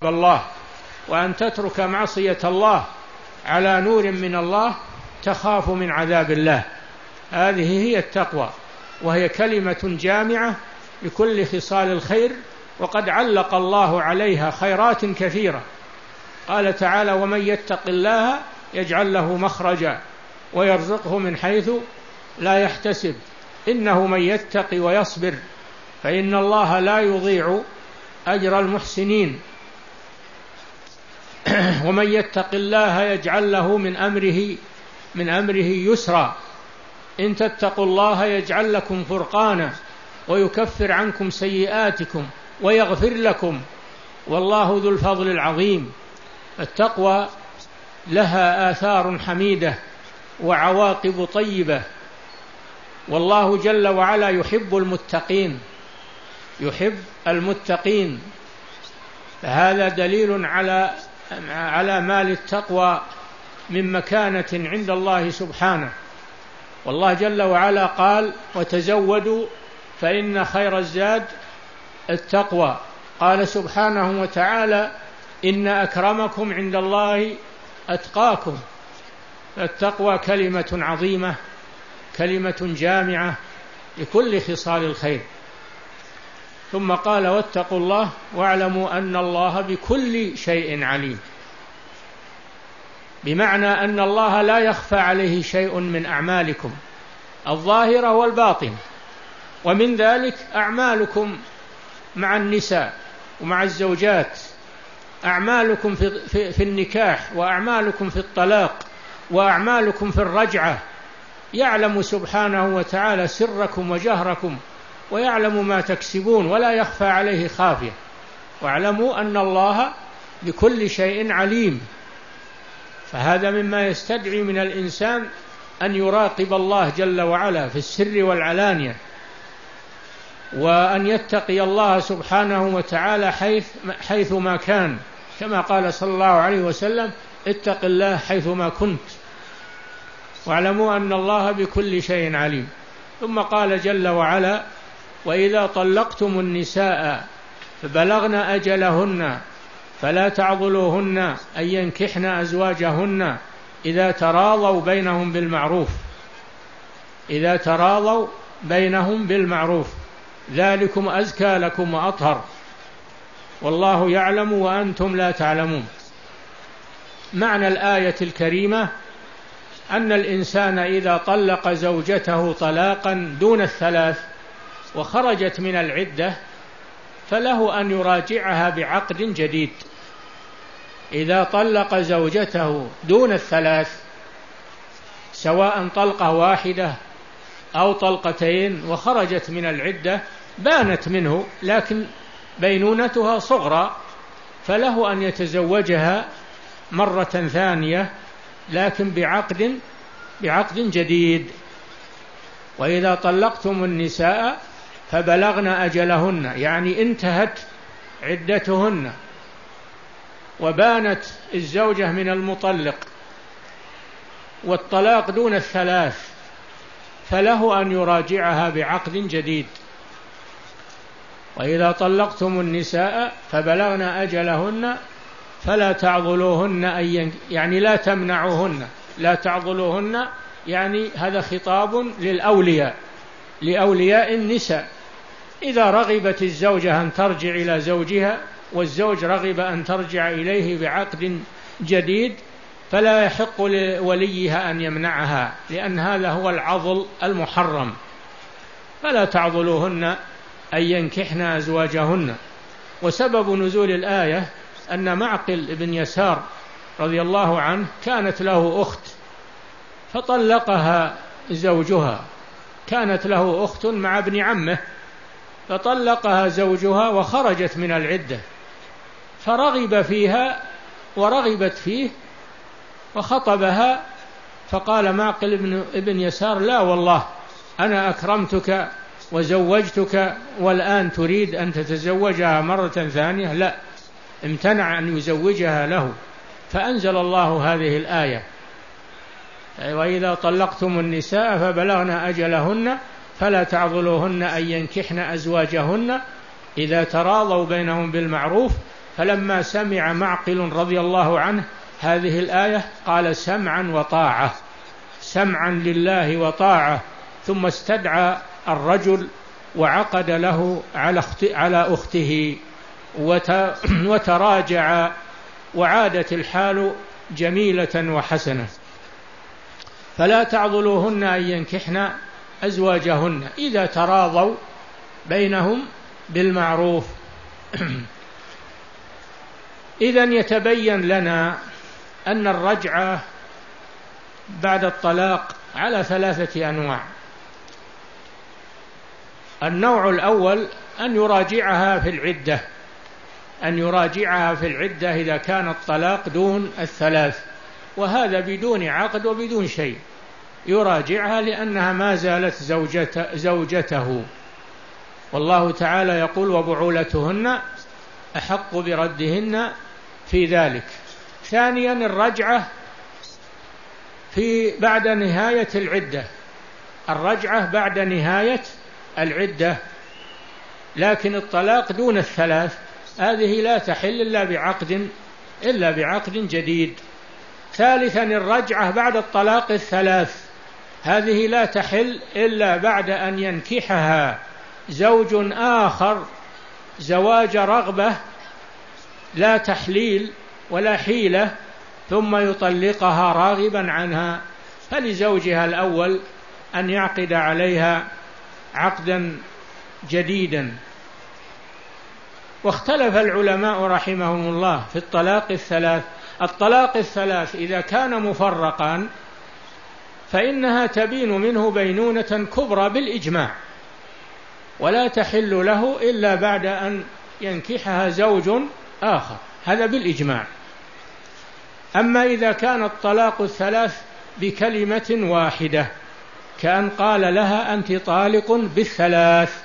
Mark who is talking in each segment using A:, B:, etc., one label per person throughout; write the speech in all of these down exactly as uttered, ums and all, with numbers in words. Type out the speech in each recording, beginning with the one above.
A: الله وأن تترك معصية الله على نور من الله تخاف من عذاب الله. هذه هي التقوى، وهي كلمة جامعة لكل خصال الخير، وقد علق الله عليها خيرات كثيرة. قال تعالى: ومن يتق الله يجعل له مخرجا ويرزقه من حيث لا يحتسب إنه من يتق ويصبر فإن الله لا يضيع أجر المحسنين. ومن يتق الله يجعل له من أمره من أمره يسرا إن تتقوا الله يجعل لكم فرقانا ويكفر عنكم سيئاتكم ويغفر لكم والله ذو الفضل العظيم. التقوى لها آثار حميدة وعواقب طيبة، والله جل وعلا يحب المتقين يحب المتقين فهذا دليل على على ما للتقوى من مكانة عند الله سبحانه. والله جل وعلا قال: وتزودوا فإن خير الزاد التقوى. قال سبحانه وتعالى: إن أكرمكم عند الله أتقاكم. التقوى كلمة عظيمة، كلمة جامعة لكل خصال الخير. ثم قال: واتقوا الله واعلموا أن الله بكل شيء عليم، بمعنى أن الله لا يخفى عليه شيء من أعمالكم الظاهرة والباطن، ومن ذلك أعمالكم مع النساء ومع الزوجات، أعمالكم في, في, في النكاح، وأعمالكم في الطلاق، وأعمالكم في الرجعة. يعلم سبحانه وتعالى سركم وجهركم، ويعلم ما تكسبون ولا يخفى عليه خافية. واعلموا أن الله بكل شيء عليم. فهذا مما يستدعي من الإنسان أن يراقب الله جل وعلا في السر والعلانية، وأن يتقي الله سبحانه وتعالى حيث حيث ما كان، كما قال صلى الله عليه وسلم: اتق الله حيثما كنت واعلموا أن الله بكل شيء عليم. ثم قال جل وعلا: وإذا طلقتم النساء فبلغن أجلهن فلا تعضلوهن أن ينكحن أزواجهن إذا تراضوا بينهم بالمعروف إذا تراضوا بينهم بالمعروف ذلكم أزكى لكم وأطهر والله يعلم وأنتم لا تعلمون. معنى الآية الكريمة أن الإنسان إذا طلق زوجته طلاقا دون الثلاث وخرجت من العدة فله أن يراجعها بعقد جديد. إذا طلق زوجته دون الثلاث سواء طلقة واحدة أو طلقتين وخرجت من العدة بانت منه لكن بينونتها صغرى، فله أن يتزوجها مرة ثانية لكن بعقد بعقد جديد. وإذا طلقتم النساء فبلغن أجلهن يعني انتهت عدتهن وبانت الزوجة من المطلق والطلاق دون الثلاث فله أن يراجعها بعقد جديد. وإذا طلقتم النساء فبلغن أجلهن فلا تعضلوهن أن يعني لا تمنعوهن لا تعضلوهن يعني هذا خطاب للأولياء لأولياء النساء. إذا رغبت الزوجة أن ترجع إلى زوجها والزوج رغب أن ترجع إليه بعقد جديد فلا يحق لوليها أن يمنعها، لأن هذا هو العضل المحرم. فلا تعضلوهن أن ينكحن أزواجهن. وسبب نزول الآية أن معقل بن يسار رضي الله عنه كانت له أخت فطلقها زوجها، كانت له أخت مع ابن عمه فطلقها زوجها وخرجت من العدة فرغب فيها ورغبت فيه وخطبها، فقال معقل بن ابن يسار: لا والله أنا أكرمتك وزوجتك والآن تريد أن تتزوجها مرة ثانية؟ لا، امتنع أن يزوجها له. فأنزل الله هذه الآية: وإذا طلقتم النساء فبلغن أجلهن فلا تعضلوهن أن ينكحن أزواجهن إذا تراضوا بينهم بالمعروف فلما سمع معقل رضي الله عنه هذه الآية قال سمعا وطاعة، سمعا لله وطاعة، ثم استدعى الرجل وعقد له على أخته وتراجع، وعادت الحال جميلة وحسنة. فلا تعضلوهن أن ينكحن أزواجهن إذا تراضوا بينهم بالمعروف. إذن يتبين لنا أن الرجعة بعد الطلاق على ثلاثة أنواع. النوع الأول أن يراجعها في العدة، أن يراجعها في العدة إذا كان الطلاق دون الثلاث، وهذا بدون عقد وبدون شيء، يراجعها لأنها ما زالت زوجته, زوجته. والله تعالى يقول وبعولتهن أحق بردهن في ذلك. ثانيا الرجعة في بعد نهاية العدة، الرجعة بعد نهاية العدة، لكن الطلاق دون الثلاث هذه لا تحل إلا بعقد إلا بعقد جديد. ثالثا الرجعة بعد الطلاق الثلاث، هذه لا تحل إلا بعد أن ينكحها زوج آخر زواج رغبة لا تحليل ولا حيلة، ثم يطلقها راغبا عنها، فلزوجها الأول أن يعقد عليها عقدا جديدا. واختلف العلماء رحمهم الله في الطلاق الثلاث. الطلاق الثلاث إذا كان مفرقا فإنها تبين منه بينونة كبرى بالإجماع، ولا تحل له إلا بعد أن ينكحها زوج آخر، هذا بالإجماع. أما إذا كان الطلاق الثلاث بكلمة واحدة كأن قال لها أنت طالق بالثلاث،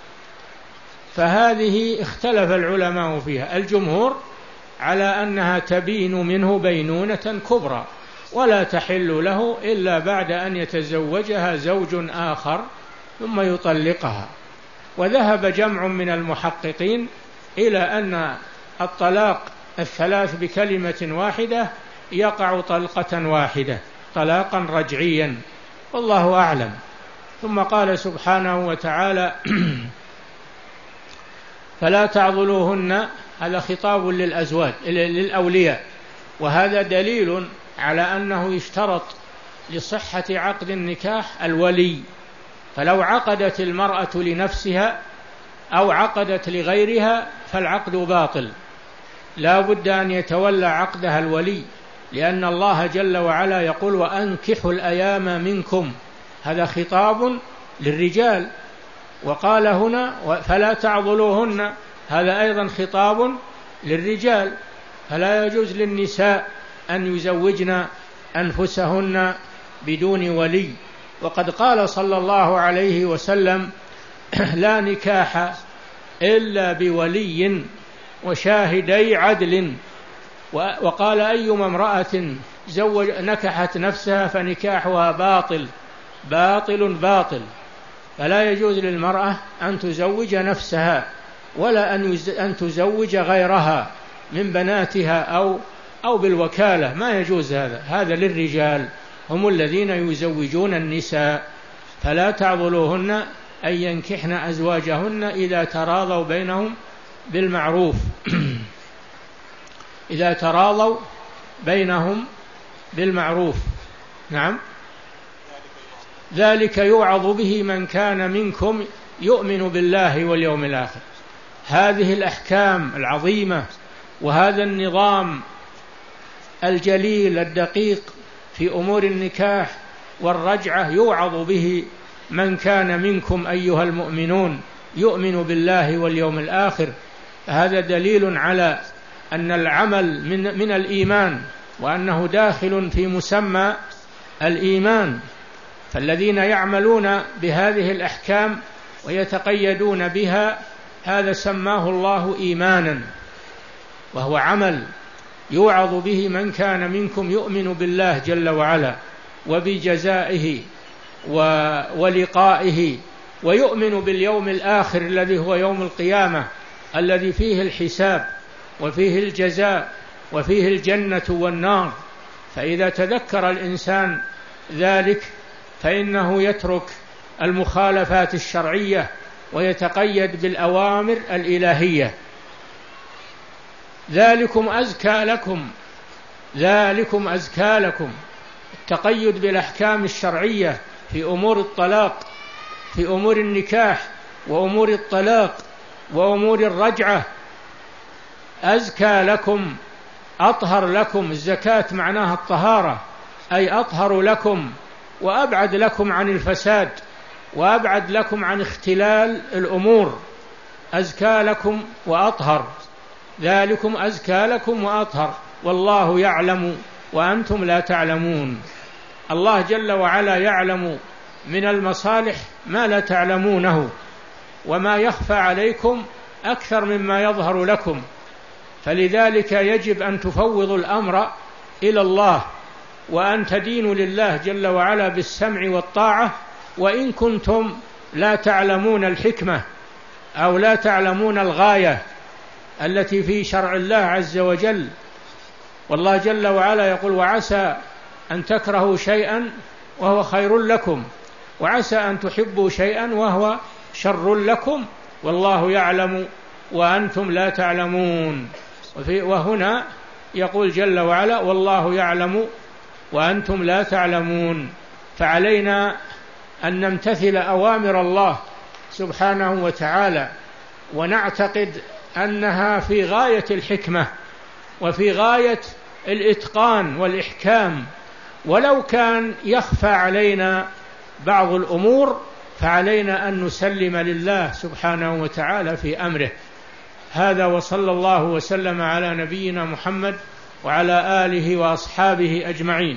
A: فهذه اختلف العلماء فيها. الجمهور على أنها تبين منه بينونة كبرى ولا تحل له إلا بعد أن يتزوجها زوج آخر ثم يطلقها. وذهب جمع من المحققين إلى أن الطلاق الثلاث بكلمة واحدة يقع طلقة واحدة طلاقا رجعيا، والله أعلم. ثم قال سبحانه وتعالى فلا تعضلوهن، هذا خطاب للأزواج للأولياء، وهذا دليل على أنه يشترط لصحة عقد النكاح الولي، فلو عقدت المرأة لنفسها أو عقدت لغيرها فالعقد باطل، لا بد أن يتولى عقدها الولي، لأن الله جل وعلا يقول وأنكحوا الأيام منكم، هذا خطاب للرجال. وقال هنا فلا تعضلوهن، هذا أيضا خطاب للرجال، فلا يجوز للنساء أن يزوجن أنفسهن بدون ولي. وقد قال صلى الله عليه وسلم لا نكاح إلا بولي وشاهدي عدل. وقال أيما امرأة زوج نكحت نفسها فنكاحها باطل باطل باطل. فلا يجوز للمرأة أن تزوج نفسها ولا أن تزوج غيرها من بناتها أو أو بالوكالة، ما يجوز هذا، هذا للرجال، هم الذين يزوجون النساء. فلا تعضلوهن أن ينكحن أزواجهن إذا تراضوا بينهم بالمعروف إذا تراضوا بينهم بالمعروف. نعم، ذلك يوعظ به من كان منكم يؤمن بالله واليوم الآخر. هذه الأحكام العظيمة وهذا النظام الجليل الدقيق في أمور النكاح والرجعة يوعظ به من كان منكم أيها المؤمنون يؤمن بالله واليوم الآخر. هذا دليل على أن العمل من, من الإيمان، وأنه داخل في مسمى الإيمان. فالذين يعملون بهذه الأحكام ويتقيدون بها هذا سماه الله إيمانا، وهو عمل يوعظ به من كان منكم يؤمن بالله جل وعلا وبجزائه ولقائه، ويؤمن باليوم الآخر الذي هو يوم القيامة الذي فيه الحساب وفيه الجزاء وفيه الجنة والنار. فإذا تذكر الإنسان ذلك فإنه يترك المخالفات الشرعية ويتقيد بالأوامر الإلهية. ذلكم أزكى لكم، ذلكم أزكى لكم، التقيد بالأحكام الشرعية في أمور الطلاق، في أمور النكاح وأمور الطلاق وأمور الرجعة. أزكى لكم، أطهر لكم. الزكاة معناها الطهارة، أي أطهر لكم وأبعد لكم عن الفساد وأبعد لكم عن اختلال الأمور. أزكى لكم وأطهر، ذلكم أزكى لكم وأطهر، والله يعلم وأنتم لا تعلمون. الله جل وعلا يعلم من المصالح ما لا تعلمونه، وما يخفى عليكم أكثر مما يظهر لكم. فلذلك يجب أن تفوضوا الأمر إلى الله، وأن تدينوا لله جل وعلا بالسمع والطاعة، وإن كنتم لا تعلمون الحكمة أو لا تعلمون الغاية التي في شرع الله عز وجل. والله جل وعلا يقول: وعسى أن تكرهوا شيئا وهو خير لكم، وعسى أن تحبوا شيئا وهو شر لكم، والله يعلم وأنتم لا تعلمون. وهنا يقول جل وعلا: والله يعلم وأنتم لا تعلمون. فعلينا أن نمتثل أوامر الله سبحانه وتعالى، ونعتقد أنها في غاية الحكمة وفي غاية الإتقان والإحكام. ولو كان يخفى علينا بعض الأمور فعلينا أن نسلم لله سبحانه وتعالى في أمره. هذا، وصلى الله وسلم على نبينا محمد وعلى آله وأصحابه أجمعين.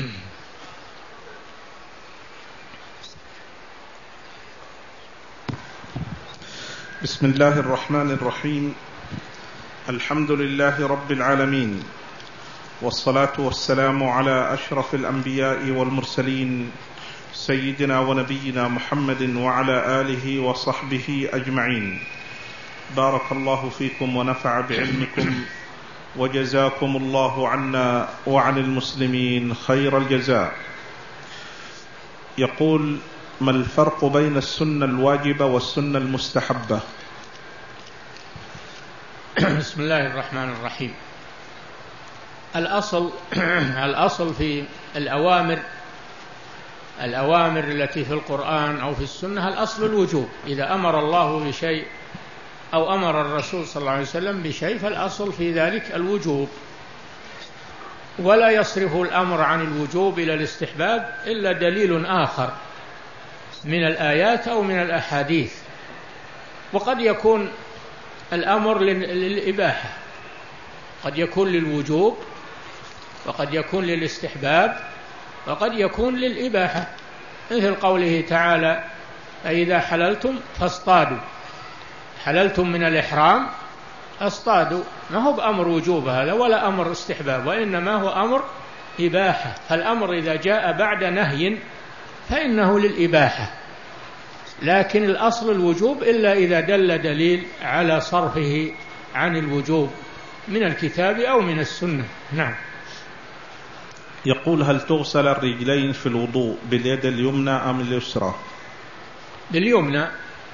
B: بسم الله الرحمن الرحيم. الحمد لله رب العالمين، والصلاة والسلام على أشرف الأنبياء والمرسلين سيدنا ونبينا محمد وعلى آله وصحبه أجمعين. بارك الله فيكم ونفع بعلمكم، وجزاكم الله عنا وعن المسلمين خير الجزاء. يقول: ما الفرق بين السنة الواجبة والسنة المستحبة؟
A: بسم الله الرحمن الرحيم. الأصل الأصل في الأوامر الأوامر التي في القرآن أو في السنة، الأصل الوجوب. إذا أمر الله بشيء أو أمر الرسول صلى الله عليه وسلم بشيء فالأصل في ذلك الوجوب، ولا يصرف الأمر عن الوجوب إلى الاستحباب إلا دليل آخر من الآيات أو من الأحاديث. وقد يكون الأمر للإباحة، قد يكون للوجوب، وقد يكون للاستحباب، وقد يكون للإباحة، مثل قوله تعالى: فإذا حللتم فاصطادوا. حللتم من الإحرام اصطادوا، ما هو بأمر وجوب هذا ولا أمر استحباب، وإنما هو أمر إباحة. فالأمر إذا جاء بعد نهي فإنه للإباحة، لكن الأصل الوجوب إلا إذا دل دليل على صرفه عن الوجوب من الكتاب أو من السنة. نعم.
B: يقول: هل تغسل الرجلين في الوضوء باليد اليمنى أم اليسرى؟
A: باليمنى.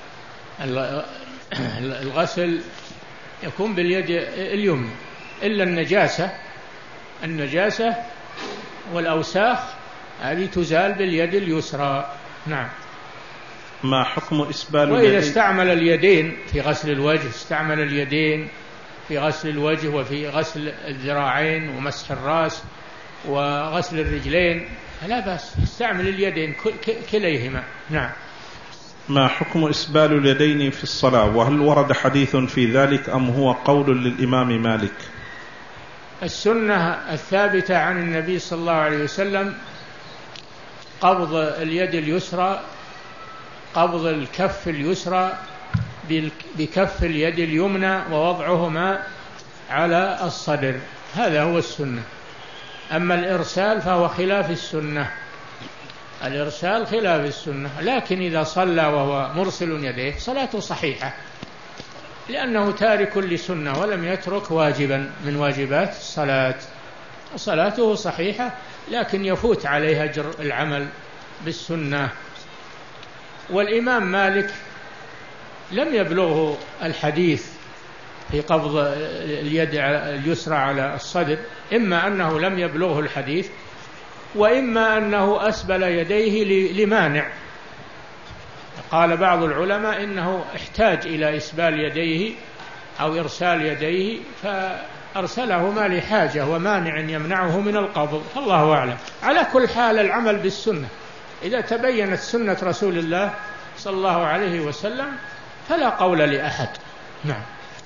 A: الغسل يكون باليد اليمنى، إلا النجاسة النجاسة والأوساخ هذه تزال باليد اليسرى. نعم.
B: ما حكم إسبال
A: وإذا اليدين؟ استعمل اليدين في غسل الوجه، استعمل اليدين في غسل الوجه وفي غسل الذراعين ومسح الرأس وغسل الرجلين لا بأس، استعمل اليدين كليهما. نعم.
B: ما حكم إسبال اليدين في الصلاة، وهل ورد حديث في ذلك أم هو قول للإمام مالك؟
A: السنة الثابتة عن النبي صلى الله عليه وسلم قبض اليد اليسرى، قبض الكف اليسرى بكف اليد اليمنى ووضعهما على الصدر، هذا هو السنة. أما الإرسال فهو خلاف السنة، الإرسال خلاف السنة. لكن إذا صلى وهو مرسل يديه صلاته صحيحة، لأنه تارك لسنة ولم يترك واجبا من واجبات الصلاة. صلاته صحيحة لكن يفوت عليها أجر العمل بالسنة. والإمام مالك لم يبلغه الحديث في قبض اليد اليسرى على الصدر، إما أنه لم يبلغه الحديث وإما أنه أسبل يديه لمانع. قال بعض العلماء إنه احتاج إلى إسبال يديه أو إرسال يديه فأرسلهما لحاجة ومانع يمنعه من القبض، الله أعلم. على كل حال العمل بالسنة إذا تبينت سنة رسول الله صلى الله عليه وسلم فلا قول لأحد. نعم.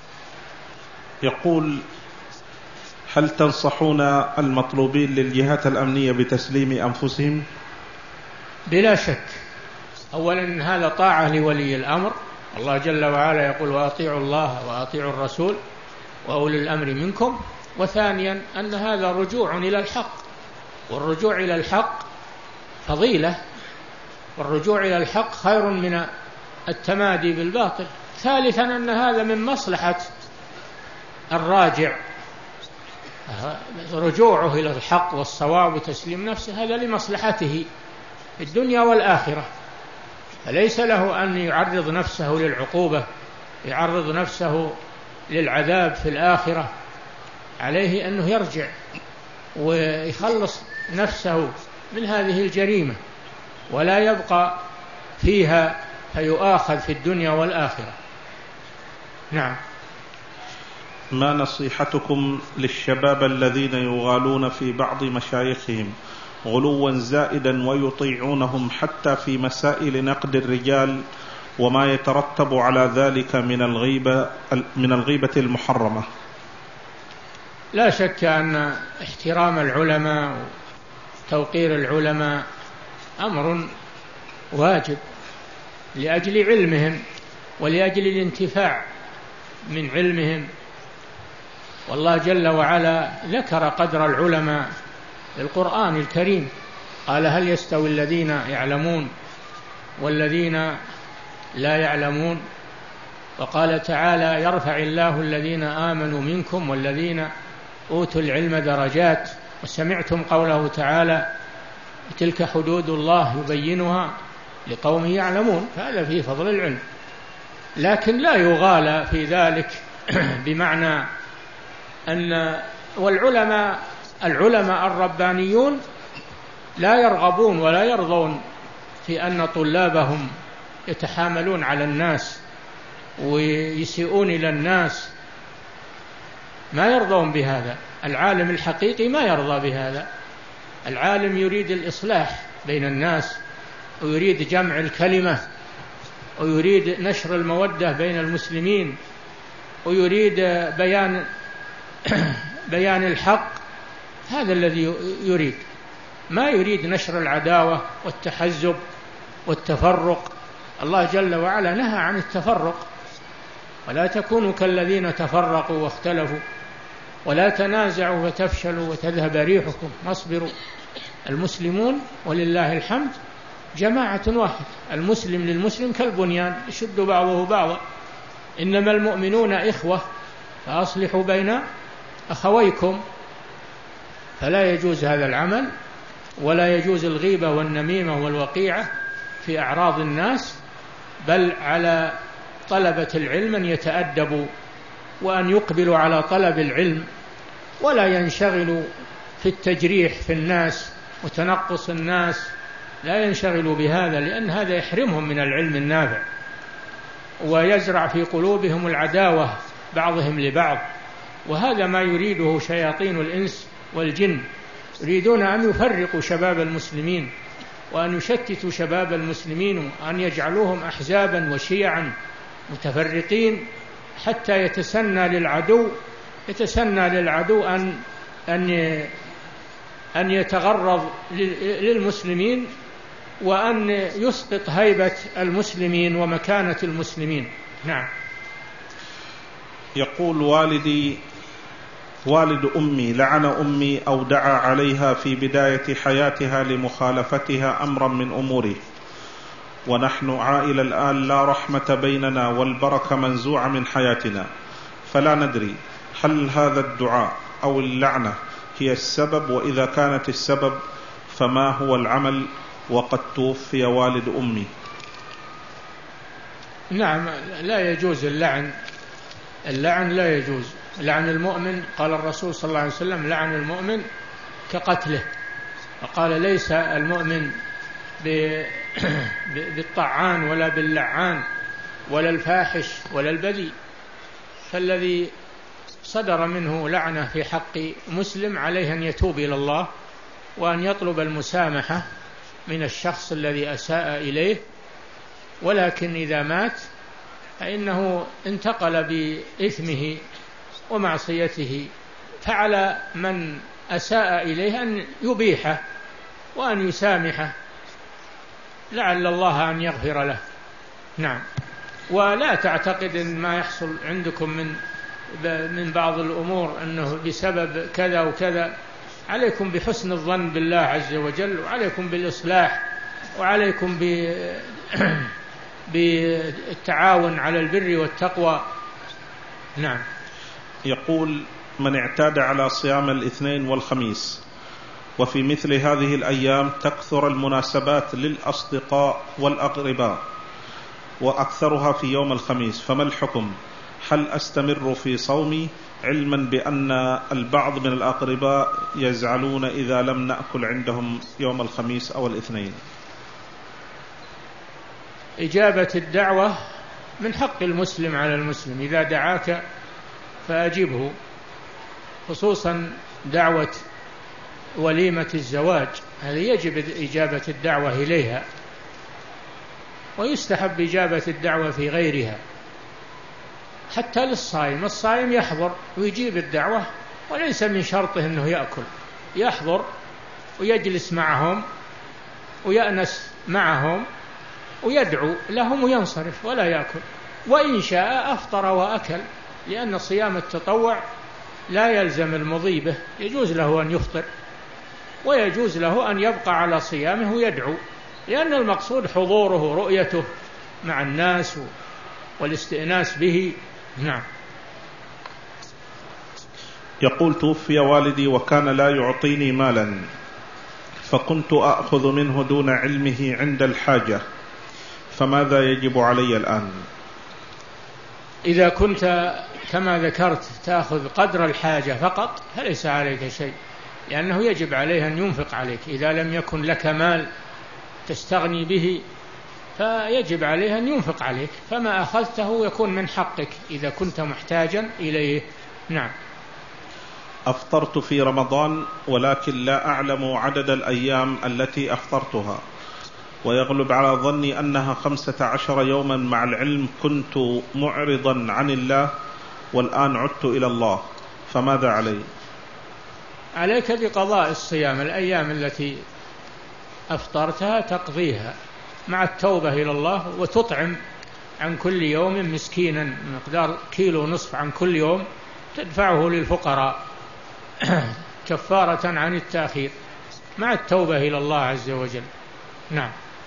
B: يقول: هل تنصحون المطلوبين للجهات الأمنية بتسليم أنفسهم؟
A: بلا شك. أولا هذا طاعة لولي الأمر، الله جل وعلا يقول: وأطيعوا الله وأطيعوا الرسول وأولي الأمر منكم. وثانيا أن هذا رجوع إلى الحق، والرجوع إلى الحق فضيلة، والرجوع إلى الحق خير من التمادي بالباطل. ثالثا أن هذا من مصلحة الراجع، رجوعه إلى الحق والصواب وتسليم نفسه هذا لمصلحته في الدنيا والآخرة، فليس له أن يعرض نفسه للعقوبة، يعرض نفسه للعذاب في الآخرة. عليه أنه يرجع ويخلص نفسه من هذه الجريمة ولا يبقى فيها فيؤاخذ في الدنيا والآخرة. نعم.
B: ما نصيحتكم للشباب الذين يغالون في بعض مشايخهم غلوا زائدا ويطيعونهم حتى في مسائل نقد الرجال وما يترتب على ذلك من الغيبة من الغيبة المحرمة؟
A: لا شك أن احترام العلماء وتوقير العلماء أمر واجب لأجل علمهم ولأجل الانتفاع من علمهم. والله جل وعلا ذكر قدر العلماء في القرآن الكريم، قال: هل يستوي الذين يعلمون والذين لا يعلمون؟ وقال تعالى: يرفع الله الذين آمنوا منكم والذين أوتوا العلم درجات. وسمعتم قوله تعالى: تلك حدود الله يبينها لقوم يعلمون. هذا فيه فضل العلم، لكن لا يغالى في ذلك بمعنى أن والعلماء العلماء الربانيون لا يرغبون ولا يرضون في أن طلابهم يتحاملون على الناس ويسيئون إلى الناس، ما يرضون بهذا. العالم الحقيقي ما يرضى بهذا. العالم يريد الإصلاح بين الناس ويريد جمع الكلمة ويريد نشر المودة بين المسلمين ويريد بيان بيان الحق، هذا الذي يريد، ما يريد نشر العداوة والتحزب والتفرق. الله جل وعلا نهى عن التفرق: ولا تكونوا كالذين تفرقوا واختلفوا ولا تنازعوا فتفشلوا وتذهب ريحكم واصبروا. المسلمون ولله الحمد جماعة واحد، المسلم للمسلم كالبنيان يشد بعضه بعضا، إنما المؤمنون إخوة فأصلحوا بين أخويكم. فلا يجوز هذا العمل، ولا يجوز الغيبة والنميمة والوقيعة في أعراض الناس، بل على طلبة العلم أن يتأدبوا وأن يقبلوا على طلب العلم ولا ينشغلوا في التجريح في الناس وتنقص الناس، لا ينشغلوا بهذا، لأن هذا يحرمهم من العلم النافع ويزرع في قلوبهم العداوة بعضهم لبعض. وهذا ما يريده شياطين الإنس والجن، يريدون أن يفرقوا شباب المسلمين وأن يشتتوا شباب المسلمين وأن يجعلوهم أحزابا وشيعا متفرقين حتى يتسنى للعدو يتسنى للعدو أن أن أن يتغرض للمسلمين وأن يسقط هيبة المسلمين ومكانة المسلمين. نعم.
B: يقول: والدي والد أمي لعن أمي أو دعا عليها في بداية حياتها لمخالفتها أمرا من أموره، ونحن عائلة الآن لا رحمة بيننا والبركة منزوعة من حياتنا، فلا ندري هل هذا الدعاء أو اللعنة هي السبب، وإذا كانت السبب فما هو العمل وقد توفي والد أمي؟
A: نعم، لا يجوز اللعن، اللعن لا يجوز. لعن المؤمن قال الرسول صلى الله عليه وسلم: لعن المؤمن كقتله. وقال: ليس المؤمن بالطعان ولا باللعان ولا الفاحش ولا البذيء. فالذي صدر منه لعنة في حق مسلم عليه أن يتوب إلى الله وأن يطلب المسامحة من الشخص الذي أساء إليه، ولكن إذا مات فإنه انتقل بإثمه ومعصيته، فعلى من أساء إليه أن يبيحه وأن يسامحه لعل الله أن يغفر له. نعم. ولا تعتقد أن ما يحصل عندكم من من بعض الأمور أنه بسبب كذا وكذا. عليكم بحسن الظن بالله عز وجل، وعليكم بالإصلاح، وعليكم بالتعاون على البر والتقوى. نعم.
B: يقول: من اعتاد على صيام الاثنين والخميس، وفي مثل هذه الأيام تكثر المناسبات للأصدقاء والأقرباء وأكثرها في يوم الخميس، فما الحكم؟ هل أستمر في صومي علما بأن البعض من الأقرباء يزعلون إذا لم نأكل عندهم يوم الخميس أو الاثنين؟
A: إجابة الدعوة من حق المسلم على المسلم، إذا دعاك فأجبه، خصوصا دعوة وليمة الزواج، هذا يجب إجابة الدعوة إليها، ويستحب إجابة الدعوة في غيرها. حتى للصائم، الصائم يحضر ويجيب الدعوة، وليس من شرطه أنه يأكل، يحضر ويجلس معهم ويأنس معهم ويدعو لهم وينصرف ولا يأكل، وإن شاء أفطر وأكل، لأن صيام التطوع لا يلزم المضي به، يجوز له أن يفطر ويجوز له أن يبقى على صيامه ويدعو، لأن المقصود حضوره، رؤيته مع الناس والاستئناس به. نعم.
B: يقول: توفي والدي وكان لا يعطيني مالا، فكنت أخذ منه دون علمه عند الحاجة، فماذا يجب علي الآن؟
A: إذا كنت كما ذكرت تأخذ قدر الحاجة فقط فليس عليك شيء، لأنه يجب عليه أن ينفق عليك. إذا لم يكن لك مال تستغني به فيجب عليه أن ينفق عليك، فما أخذته يكون من حقك إذا كنت محتاجا إليه. نعم.
B: أفطرت في رمضان ولكن لا أعلم عدد الأيام التي أفطرتها، ويغلب على ظني أنها خمسة عشر يوما، مع العلم كنت معرضا عن الله والآن عدت إلى الله، فماذا علي؟
A: عليك بقضاء الصيام، الأيام التي أفطرتها تقضيها مع التوبة إلى الله، وتطعم عن كل يوم مسكينا مقدار كيلو نصف عن كل يوم، تدفعه للفقراء كفارة عن التأخير مع التوبة إلى الله عز وجل. نعم.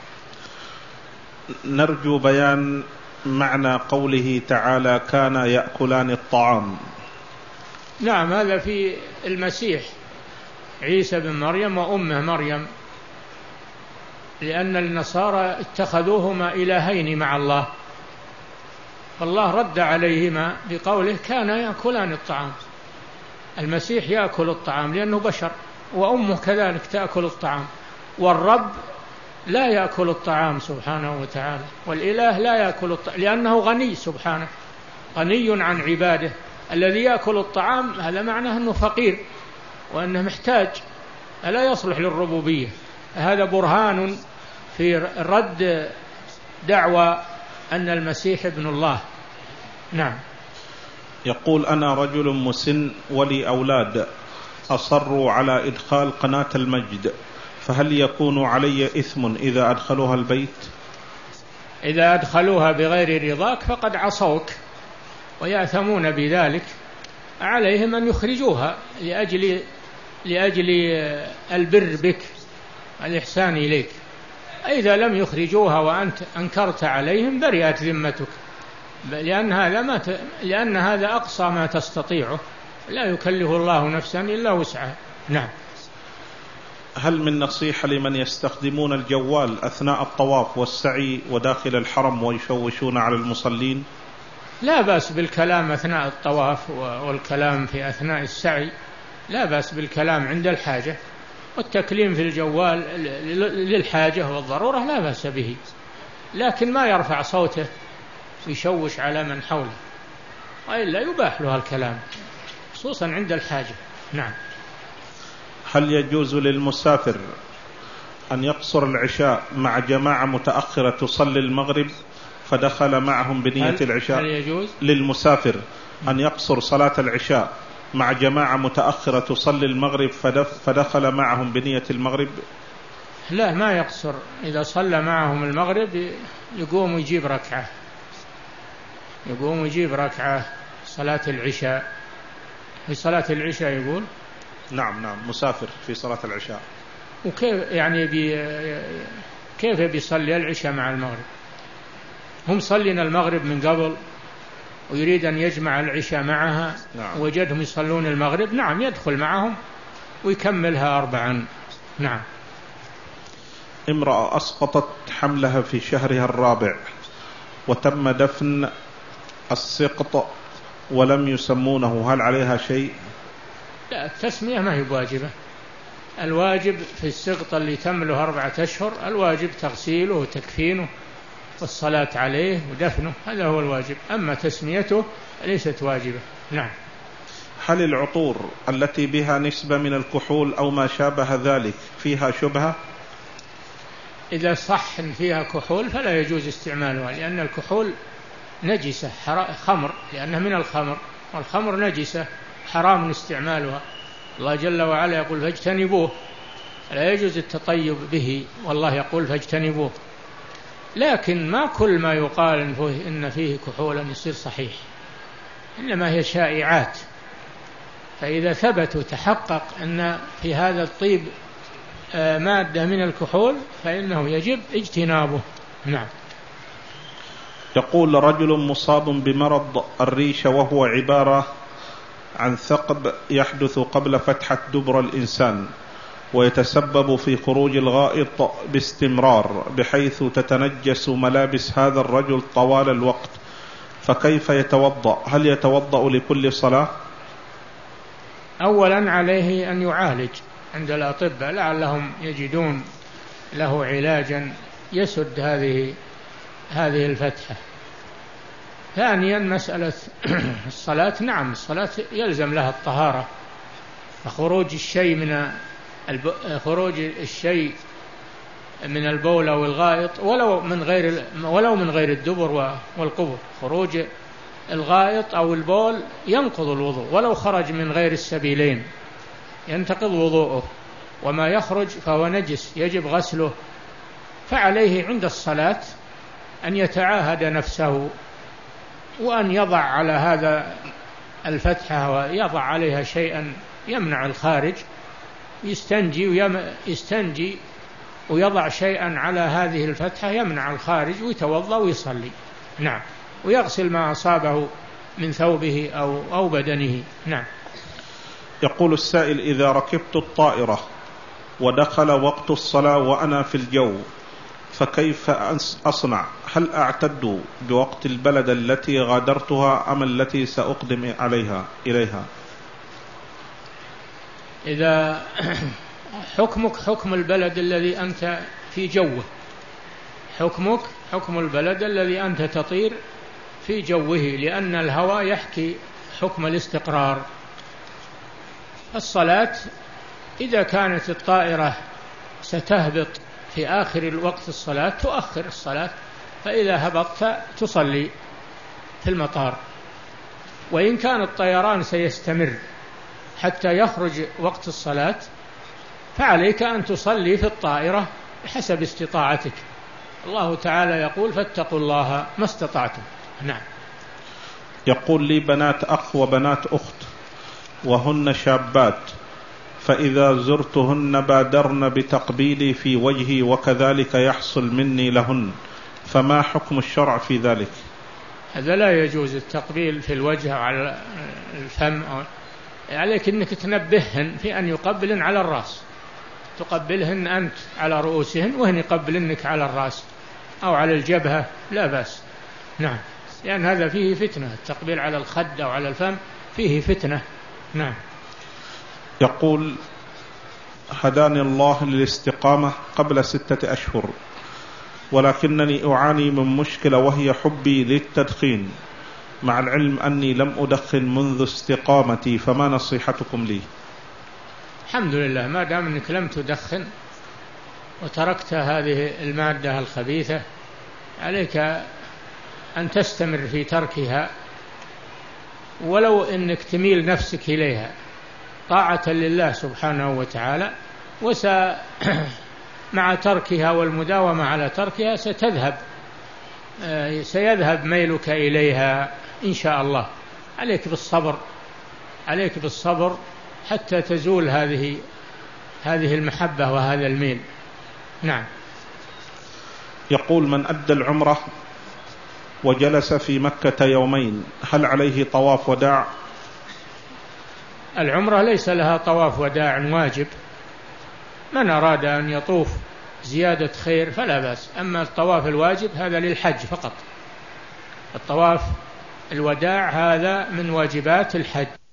B: نرجو بيان معنى قوله تعالى: كان يأكلان الطعام.
A: نعم، هذا في المسيح عيسى بن مريم وأمه مريم، لأن النصارى اتخذوهما إلهين مع الله، فالله رد عليهما بقوله: كان يأكلان الطعام. المسيح يأكل الطعام لأنه بشر، وأمه كذلك تأكل الطعام، والرب لا يأكل الطعام سبحانه وتعالى، والإله لا يأكل الطعام لأنه غني سبحانه، غني عن عباده. الذي يأكل الطعام هذا معناه أنه فقير وأنه محتاج، ألا يصلح للربوبية. هذا برهان في رد دعوى أن المسيح ابن الله. نعم.
B: يقول: أنا رجل مسن ولي أولاد أصروا على إدخال قناة المجد، فهل يكون علي إثم إذا أدخلوها البيت؟
A: إذا أدخلوها بغير رضاك فقد عصوك ويأثمون بذلك، عليهم أن يخرجوها لأجل لأجل البر بك، الإحسان إليك. إذا لم يخرجوها وأنت أنكرت عليهم برئت ذمتك، لأن هذا ما ت... لأن هذا أقصى ما تستطيعه، لا يكلف الله نفسا إلا وسعها. نعم.
B: هل من نصيحة لمن يستخدمون الجوال أثناء الطواف والسعي وداخل الحرم ويشوشون على المصلين؟
A: لا بأس بالكلام أثناء الطواف والكلام في أثناء السعي، لا بأس بالكلام عند الحاجة، والتكليم في الجوال للحاجة والضرورة لا بأس به، لكن ما يرفع صوته ويشوش على من حوله، وإلا يباح له الكلام خصوصا عند الحاجة. نعم.
B: هل يجوز للمسافر أن يقصر العشاء مع جماعة متأخرة تصلي المغرب فدخل معهم بنية
A: هل
B: العشاء؟
A: هل يجوز
B: للمسافر أن يقصر صلاة العشاء مع جماعة متأخرة تصلي المغرب فدخل معهم بنية المغرب؟
A: لا، ما يقصر. إذا صلى معهم المغرب يقوم ويجيب ركعة، يقوم ويجيب ركعة صلاة العشاء. في صلاة العشاء يقول
B: نعم نعم مسافر في صلاة العشاء.
A: وكيف يعني بي كيف بيصلي العشاء مع المغرب؟ هم صلينا المغرب من قبل ويريد أن يجمع العشاء معها. نعم. وجدهم يصلون المغرب، نعم يدخل معهم ويكملها أربعا. نعم.
B: امرأة أسقطت حملها في شهرها الرابع وتم دفن السقط ولم يسمونه، هل عليها شيء؟
A: لا، التسمية ما هي واجبة. الواجب في السقط اللي تمله أربعة أشهر الواجب تغسيله وتكفينه والصلاة عليه ودفنه، هذا هو الواجب، أما تسميته ليست واجبة. نعم.
B: هل العطور التي بها نسبة من الكحول أو ما شابه ذلك فيها شبهة؟
A: إذا صح فيها كحول فلا يجوز استعمالها، لأن الكحول نجسة خمر، لأنها من الخمر، والخمر نجسة حرام استعمالها. الله جل وعلا يقول فاجتنبوه، لا يجوز التطيب به، والله يقول فاجتنبوه. لكن ما كل ما يقال إن فيه كحولا يصير صحيح، إنما هي شائعات، فإذا ثبت وتحقق أن في هذا الطيب مادة من الكحول فإنه يجب اجتنابه. نعم.
B: يقول رجل مصاب بمرض الريشة وهو عبارة عن ثقب يحدث قبل فتحة دبر الإنسان ويتسبب في خروج الغائط باستمرار بحيث تتنجس ملابس هذا الرجل طوال الوقت، فكيف يتوضأ؟ هل يتوضأ لكل صلاة؟
A: أولا عليه أن يعالج عند الأطباء لعلهم يجدون له علاجا يسد هذه هذه الفتحة. ثانيا مسألة الصلاة، نعم الصلاة يلزم لها الطهارة، فخروج الشيء من الب... خروج الشيء من البول أو الغائط ولو من غير ولو من غير الدبر والقبر، خروج الغائط أو البول ينقض الوضوء ولو خرج من غير السبيلين ينتقض وضوءه، وما يخرج فهو نجس يجب غسله. فعليه عند الصلاة أن يتعاهد نفسه وأن يضع على هذا الفتحة ويضع عليها شيئا يمنع الخارج، يستنجي ويم... يستنجي ويضع شيئا على هذه الفتحة يمنع الخارج ويتوضأ ويصلي. نعم. ويغسل ما أصابه من ثوبه أو, أو بدنه. نعم.
B: يقول السائل إذا ركبت الطائرة ودخل وقت الصلاة وأنا في الجو فكيف أصنع؟ هل أعتد بوقت البلد التي غادرتها أم التي سأقدم عليها إليها؟
A: إذا حكمك حكم البلد الذي أنت في جوه، حكمك حكم البلد الذي أنت تطير في جوه، لأن الهواء يحكي حكم الاستقرار. الصلاة إذا كانت الطائرة ستهبط في آخر الوقت الصلاة تؤخر الصلاة، فإذا هبطت تصلي في المطار. وإن كان الطيران سيستمر حتى يخرج وقت الصلاة فعليك أن تصلي في الطائرة بحسب استطاعتك. الله تعالى يقول فاتقوا الله ما استطعتم. نعم.
B: يقول لي بنات أخ وبنات أخت وهن شابات، فإذا زرتهن بادرن بتقبيلي في وجهي وكذلك يحصل مني لهن، فما حكم الشرع في ذلك؟
A: هذا لا يجوز التقبيل في الوجه أو على الفم، عليك أنك تنبههن في أن يقبلن على الرأس، تقبلهن أنت على رؤوسهن وهن يقبلنك على الرأس أو على الجبهة، لا بأس. نعم، لأن يعني هذا فيه فتنة، التقبيل على الخد أو على الفم فيه فتنة. نعم.
B: يقول: هداني الله للاستقامة قبل ستة أشهر، ولكنني أعاني من مشكلة وهي حبي للتدخين، مع العلم أني لم أدخن منذ استقامتي، فما نصيحتكم لي؟
A: الحمد لله، ما دام أنك لم تدخن وتركت هذه المادة الخبيثة عليك أن تستمر في تركها، ولو أنك تميل نفسك إليها طاعة لله سبحانه وتعالى، وس مع تركها والمداومة على تركها ستذهب سيذهب ميلك إليها إن شاء الله. عليك بالصبر، عليك بالصبر حتى تزول هذه هذه المحبة وهذا الميل. نعم.
B: يقول: من أدى العمرة وجلس في مكة يومين هل عليه طواف وداع؟
A: العمرة ليس لها طواف وداع واجب، من أراد أن يطوف زيادة خير فلا بأس، أما الطواف الواجب هذا للحج فقط، الطواف الوداع هذا من واجبات الحج.